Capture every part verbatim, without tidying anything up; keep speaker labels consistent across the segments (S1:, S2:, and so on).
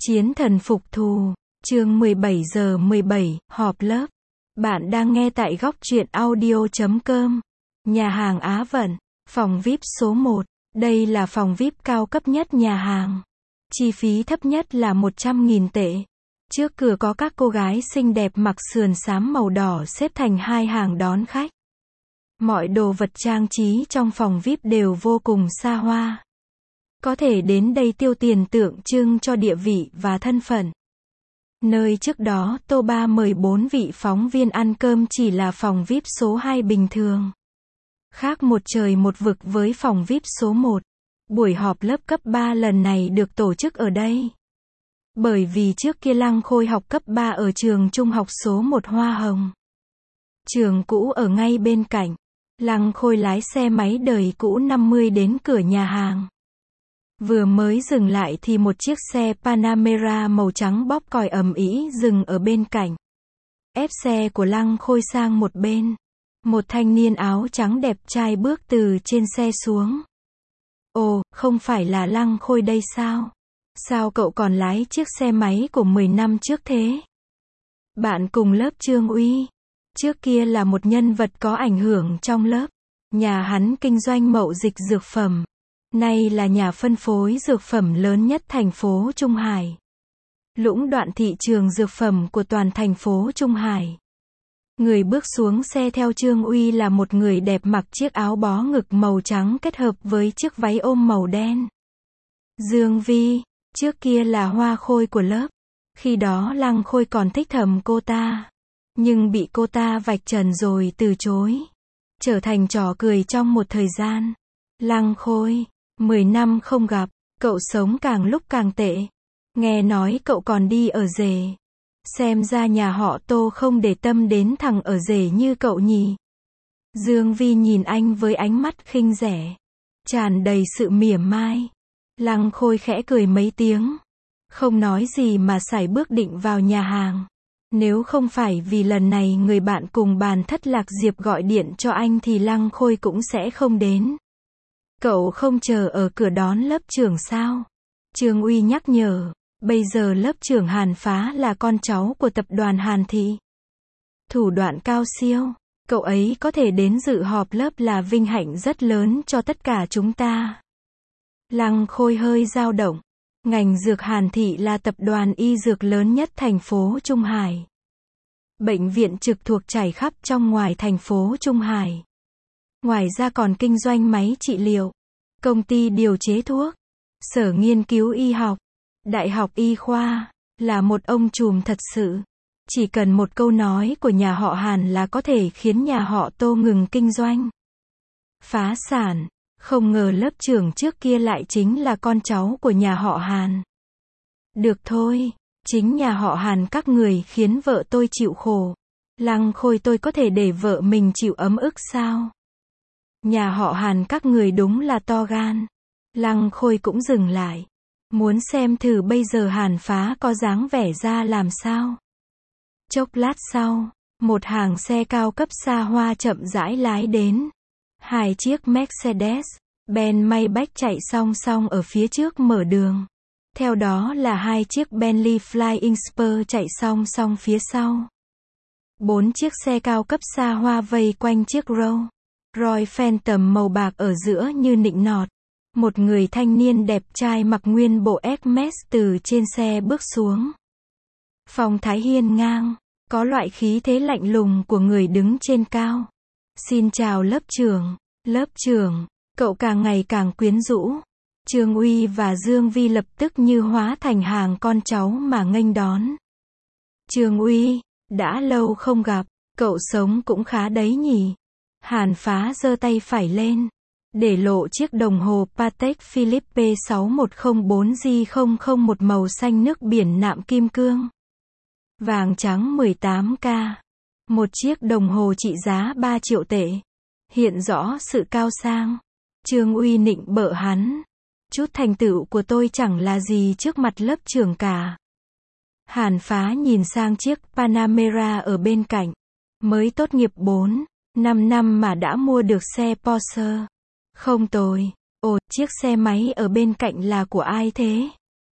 S1: Chiến thần phục thù, chương mười bảy giờ mười bảy, họp lớp. Bạn đang nghe tại góc truyện audio chấm com. Nhà hàng Á Vận, phòng vi ai pi số một. Đây là phòng vi ai pi cao cấp nhất nhà hàng. Chi phí thấp nhất là một trăm nghìn tệ. Trước cửa có các cô gái xinh đẹp mặc sườn xám màu đỏ xếp thành hai hàng đón khách. Mọi đồ vật trang trí trong phòng vi ai pi đều vô cùng xa hoa. Có thể đến đây tiêu tiền tượng trưng cho địa vị và thân phận. Nơi trước đó Tô Ba mời bốn vị phóng viên ăn cơm chỉ là phòng vi ai pi số hai bình thường. Khác một trời một vực với phòng vi ai pi số một. Buổi họp lớp cấp ba lần này được tổ chức ở đây. Bởi vì trước kia Lăng Khôi học cấp ba ở trường trung học số một Hoa Hồng. Trường cũ ở ngay bên cạnh. Lăng Khôi lái xe máy đời cũ năm mươi đến cửa nhà hàng. Vừa mới dừng lại thì một chiếc xe Panamera màu trắng bóp còi ầm ĩ dừng ở bên cạnh. Ép xe của Lăng Khôi sang một bên. Một thanh niên áo trắng đẹp trai bước từ trên xe xuống. Ồ, không phải là Lăng Khôi đây sao? Sao cậu còn lái chiếc xe máy của mười năm trước thế? Bạn cùng lớp Trương Uy. Trước kia là một nhân vật có ảnh hưởng trong lớp. Nhà hắn kinh doanh mậu dịch dược phẩm. Nay là nhà phân phối dược phẩm lớn nhất thành phố Trung Hải. Lũng đoạn thị trường dược phẩm của toàn thành phố Trung Hải. Người bước xuống xe theo Trương Uy là một người đẹp mặc chiếc áo bó ngực màu trắng kết hợp với chiếc váy ôm màu đen. Dương Vi, trước kia là hoa khôi của lớp. Khi đó Lăng Khôi còn thích thầm cô ta. Nhưng bị cô ta vạch trần rồi từ chối. Trở thành trò cười trong một thời gian. Lăng Khôi, mười năm không gặp, cậu sống càng lúc càng tệ. Nghe nói cậu còn đi ở rể. Xem ra nhà họ Tô không để tâm đến thằng ở rể như cậu nhỉ. Dương Vi nhìn anh với ánh mắt khinh rẻ. Tràn đầy sự mỉa mai. Lăng Khôi khẽ cười mấy tiếng. Không nói gì mà sải bước định vào nhà hàng. Nếu không phải vì lần này người bạn cùng bàn Thất Lạc Diệp gọi điện cho anh thì Lăng Khôi cũng sẽ không đến. Cậu không chờ ở cửa đón lớp trưởng sao? Trương Uy nhắc nhở. Bây giờ lớp trưởng Hàn Phá là con cháu của tập đoàn Hàn Thị. Thủ đoạn cao siêu. Cậu ấy có thể đến dự họp lớp là vinh hạnh rất lớn cho tất cả chúng ta. Lăng Khôi hơi dao động. Ngành dược Hàn Thị là tập đoàn y dược lớn nhất thành phố Trung Hải. Bệnh viện trực thuộc trải khắp trong ngoài thành phố Trung Hải. Ngoài ra còn kinh doanh máy trị liệu, công ty điều chế thuốc, sở nghiên cứu y học, đại học y khoa, là một ông trùm thật sự. Chỉ cần một câu nói của nhà họ Hàn là có thể khiến nhà họ Tô ngừng kinh doanh. Phá sản, không ngờ lớp trưởng trước kia lại chính là con cháu của nhà họ Hàn. Được thôi, chính nhà họ Hàn các người khiến vợ tôi chịu khổ. Lăng Khôi tôi có thể để vợ mình chịu ấm ức sao? Nhà họ Hàn các người đúng là to gan. Lăng Khôi cũng dừng lại. Muốn xem thử bây giờ Hàn Phá có dáng vẻ ra làm sao. Chốc lát sau, một hàng xe cao cấp xa hoa chậm rãi lái đến. Hai chiếc Mercedes Benz Maybach chạy song song ở phía trước mở đường. Theo đó là hai chiếc Bentley Flying Spur chạy song song phía sau. Bốn chiếc xe cao cấp xa hoa vây quanh chiếc Rolls Royce Phantom màu bạc ở giữa như nịnh nọt. Một người thanh niên đẹp trai mặc nguyên bộ Hermes từ trên xe bước xuống. Phong thái hiên ngang, có loại khí thế lạnh lùng của người đứng trên cao. Xin chào lớp trưởng. Lớp trưởng, cậu càng ngày càng quyến rũ. Trương Uy và Dương Vi lập tức như hóa thành hàng con cháu mà nghênh đón. Trương Uy, đã lâu không gặp, cậu sống cũng khá đấy nhỉ. Hàn Phá giơ tay phải lên, để lộ chiếc đồng hồ Patek Philippe sáu một không bốn G không không một màu xanh nước biển nạm kim cương. Vàng trắng mười tám ca. Một chiếc đồng hồ trị giá ba triệu tệ. Hiện rõ sự cao sang. Trương Uy nịnh bợ hắn. Chút thành tựu của tôi chẳng là gì trước mặt lớp trưởng cả. Hàn Phá nhìn sang chiếc Panamera ở bên cạnh. Mới tốt nghiệp bốn, năm năm mà đã mua được xe Porsche. Không tồi. Ồ, chiếc xe máy ở bên cạnh là của ai thế?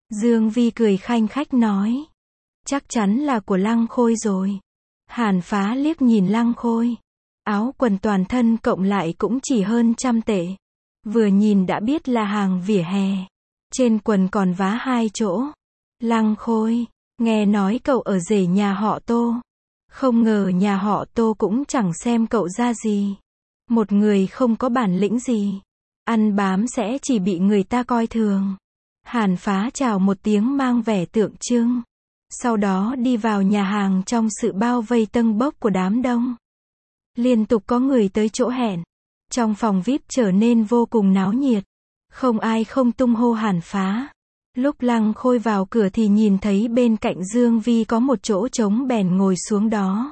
S1: Dương Vi cười khanh khách nói. Chắc chắn là của Lăng Khôi rồi. Hàn Phá liếc nhìn Lăng Khôi. Áo quần toàn thân cộng lại cũng chỉ hơn trăm tệ. Vừa nhìn đã biết là hàng vỉa hè. Trên quần còn vá hai chỗ. Lăng Khôi, nghe nói cậu ở rể nhà họ Tô. Không ngờ nhà họ Tô cũng chẳng xem cậu ra gì. Một người không có bản lĩnh gì. Ăn bám sẽ chỉ bị người ta coi thường. Hàn Phá chào một tiếng mang vẻ tượng trưng. Sau đó đi vào nhà hàng trong sự bao vây tâng bốc của đám đông. Liên tục có người tới chỗ hẹn. Trong phòng vi ai pi trở nên vô cùng náo nhiệt. Không ai không tung hô Hàn Phá. Lúc Lăng Khôi vào cửa thì nhìn thấy bên cạnh Dương Vi có một chỗ trống bèn ngồi xuống đó.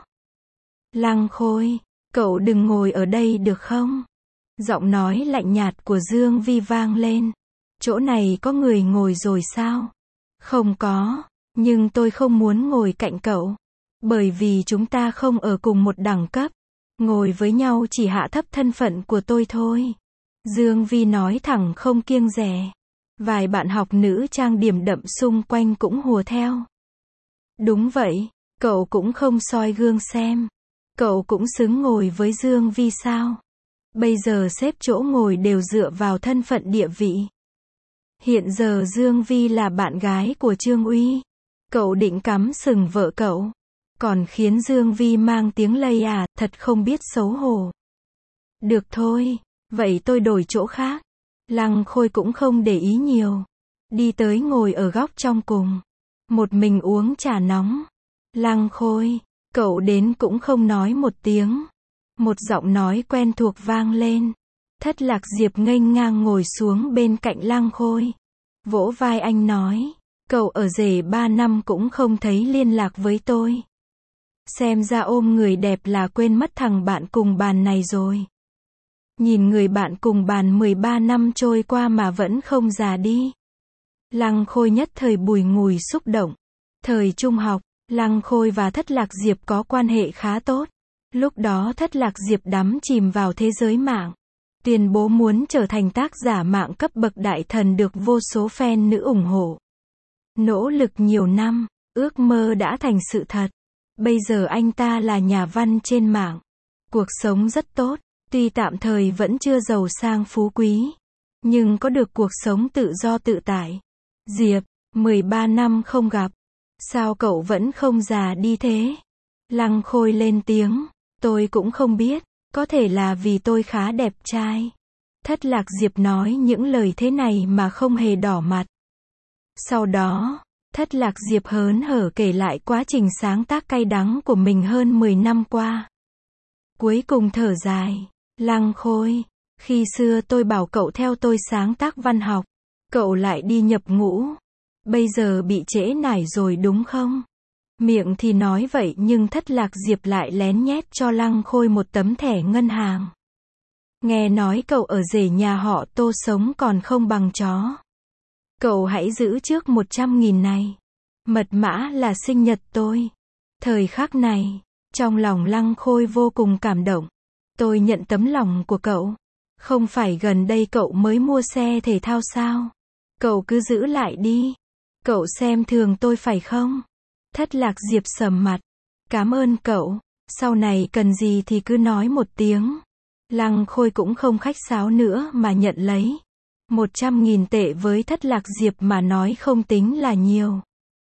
S1: Lăng Khôi, cậu đừng ngồi ở đây được không? Giọng nói lạnh nhạt của Dương Vi vang lên. Chỗ này có người ngồi rồi sao? Không có, nhưng tôi không muốn ngồi cạnh cậu. Bởi vì chúng ta không ở cùng một đẳng cấp. Ngồi với nhau chỉ hạ thấp thân phận của tôi thôi. Dương Vi nói thẳng không kiêng dè. Vài bạn học nữ trang điểm đậm xung quanh cũng hùa theo. Đúng vậy, cậu cũng không soi gương xem. Cậu cũng xứng ngồi với Dương Vi sao? Bây giờ xếp chỗ ngồi đều dựa vào thân phận địa vị. Hiện giờ Dương Vi là bạn gái của Trương Uy. Cậu định cắm sừng vợ cậu. Còn khiến Dương Vi mang tiếng lây à, thật không biết xấu hổ. Được thôi, vậy tôi đổi chỗ khác. Lăng Khôi cũng không để ý nhiều. Đi tới ngồi ở góc trong cùng. Một mình uống trà nóng. Lăng Khôi, cậu đến cũng không nói một tiếng. Một giọng nói quen thuộc vang lên. Thất Lạc Diệp nghênh ngang ngồi xuống bên cạnh Lăng Khôi. Vỗ vai anh nói. Cậu ở rể ba năm cũng không thấy liên lạc với tôi. Xem ra ôm người đẹp là quên mất thằng bạn cùng bàn này rồi. Nhìn người bạn cùng bàn mười ba năm trôi qua mà vẫn không già đi. Lăng Khôi nhất thời bùi ngùi xúc động. Thời trung học, Lăng Khôi và Thất Lạc Diệp có quan hệ khá tốt. Lúc đó Thất Lạc Diệp đắm chìm vào thế giới mạng. Tuyên bố muốn trở thành tác giả mạng cấp bậc đại thần được vô số fan nữ ủng hộ. Nỗ lực nhiều năm, ước mơ đã thành sự thật. Bây giờ anh ta là nhà văn trên mạng. Cuộc sống rất tốt, tuy tạm thời vẫn chưa giàu sang phú quý. Nhưng có được cuộc sống tự do tự tại. Diệp, mười ba năm không gặp. Sao cậu vẫn không già đi thế? Lăng Khôi lên tiếng. Tôi cũng không biết, có thể là vì tôi khá đẹp trai. Thất Lạc Diệp nói những lời thế này mà không hề đỏ mặt. Sau đó, Thất Lạc Diệp hớn hở kể lại quá trình sáng tác cay đắng của mình hơn mười năm qua. Cuối cùng thở dài. Lăng Khôi, khi xưa tôi bảo cậu theo tôi sáng tác văn học. Cậu lại đi nhập ngũ. Bây giờ bị trễ nải rồi đúng không? Miệng thì nói vậy nhưng Thất Lạc Diệp lại lén nhét cho Lăng Khôi một tấm thẻ ngân hàng. Nghe nói cậu ở rể nhà họ Tô sống còn không bằng chó. Cậu hãy giữ trước một trăm nghìn này. Mật mã là sinh nhật tôi. Thời khắc này, trong lòng Lăng Khôi vô cùng cảm động. Tôi nhận tấm lòng của cậu. Không phải gần đây cậu mới mua xe thể thao sao? Cậu cứ giữ lại đi. Cậu xem thường tôi phải không? Thất Lạc Diệp sầm mặt. Cảm ơn cậu. Sau này cần gì thì cứ nói một tiếng. Lăng Khôi cũng không khách sáo nữa mà nhận lấy. Một trăm nghìn tệ với Thất Lạc Diệp mà nói không tính là nhiều.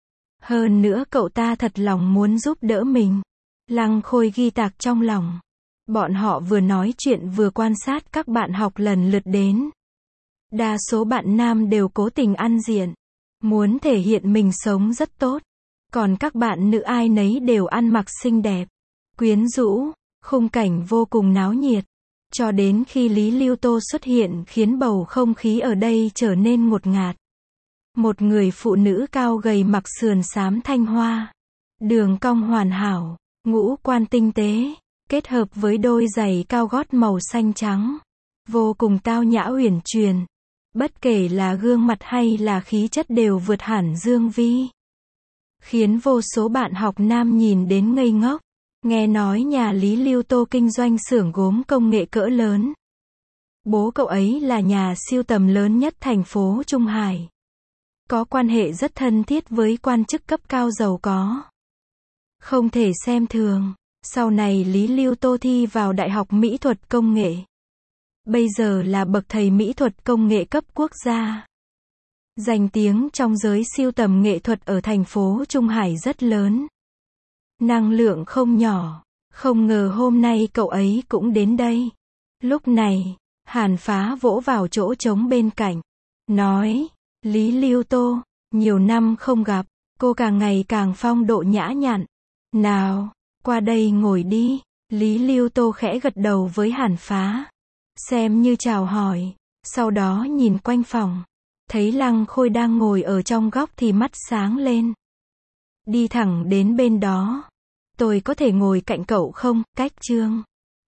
S1: Hơn nữa cậu ta thật lòng muốn giúp đỡ mình. Lăng Khôi ghi tạc trong lòng. Bọn họ vừa nói chuyện vừa quan sát các bạn học lần lượt đến. Đa số bạn nam đều cố tình ăn diện. Muốn thể hiện mình sống rất tốt. Còn các bạn nữ ai nấy đều ăn mặc xinh đẹp. Quyến rũ, khung cảnh vô cùng náo nhiệt. Cho đến khi Lý Lưu Tô xuất hiện khiến bầu không khí ở đây trở nên ngột ngạt. Một người phụ nữ cao gầy mặc sườn xám thanh hoa. Đường cong hoàn hảo, ngũ quan tinh tế, kết hợp với đôi giày cao gót màu xanh trắng. Vô cùng tao nhã uyển chuyển. Bất kể là gương mặt hay là khí chất đều vượt hẳn Dương Vi. Khiến vô số bạn học nam nhìn đến ngây ngốc. Nghe nói nhà Lý Lưu Tô kinh doanh xưởng gốm công nghệ cỡ lớn. Bố cậu ấy là nhà sưu tầm lớn nhất thành phố Trung Hải. có quan hệ rất thân thiết với quan chức cấp cao giàu có. Không thể xem thường. Sau này Lý Lưu Tô thi vào Đại học Mỹ thuật Công nghệ. Bây giờ là bậc thầy mỹ thuật công nghệ cấp quốc gia. Danh tiếng trong giới sưu tầm nghệ thuật ở thành phố Trung Hải rất lớn. Năng lượng không nhỏ. Không ngờ hôm nay cậu ấy cũng đến đây. Lúc này, Hàn Phá vỗ vào chỗ trống bên cạnh. Nói, Lý Lưu Tô, nhiều năm không gặp, cô càng ngày càng phong độ nhã nhặn. Nào, qua đây ngồi đi. Lý Lưu Tô khẽ gật đầu với Hàn Phá. Xem như chào hỏi. Sau đó nhìn quanh phòng. Thấy Lăng Khôi đang ngồi ở trong góc thì mắt sáng lên. Đi thẳng đến bên đó. Tôi có thể ngồi cạnh cậu không, Cách Trương?